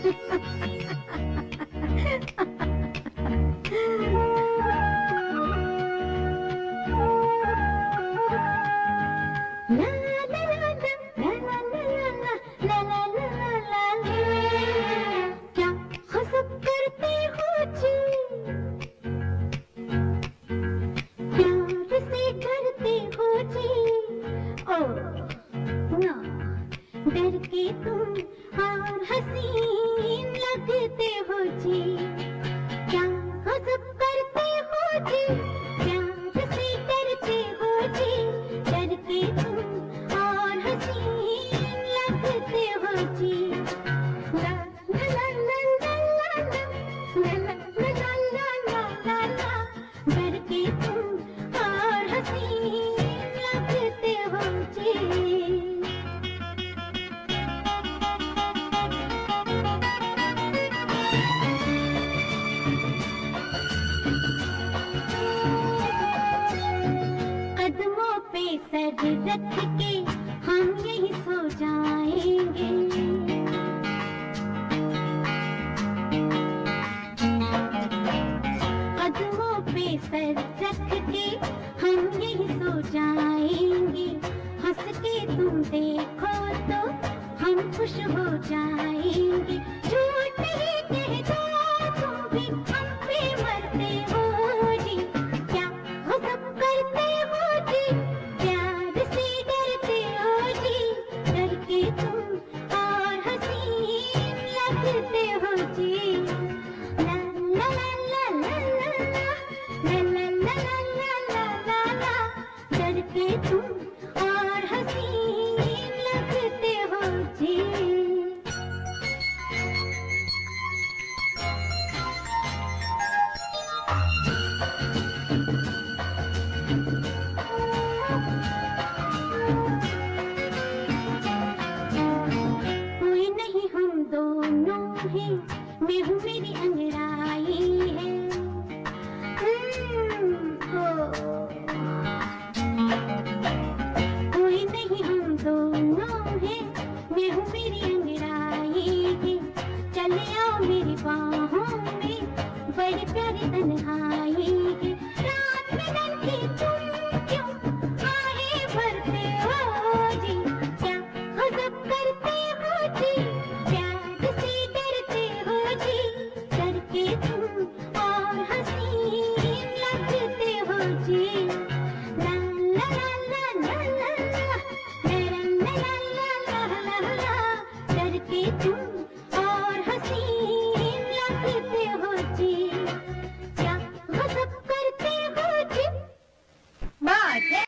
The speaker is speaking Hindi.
डर के तुम और हसीन लगते हो जी, क्या गज़ब करते हो जी, प्यार से डरते हो जी, डर के तुम और हसीन लगते हो जी। ला ला ला ला ला ला ला ला ला ला ला ला, डर के तुम और हसीन लगते हो जी। सर रख के हम यही सो जाएंगे, कदमों पे सर रख के हम यही सो जाएंगे, हंस के तुम देखो तो हम खुश हो जाएंगे, झूठ नहीं कहता तुम भी हम पे मरते हो जी, क्या गज़ब करते हो जी, और हसीन लगते हो जी। ला ला ला ला ला ला ला ला ला ला ला ला, डर के तुम और हसीन लगते हो जी। दोनों हैं, मैं हूँ मेरी अंगड़ाई है।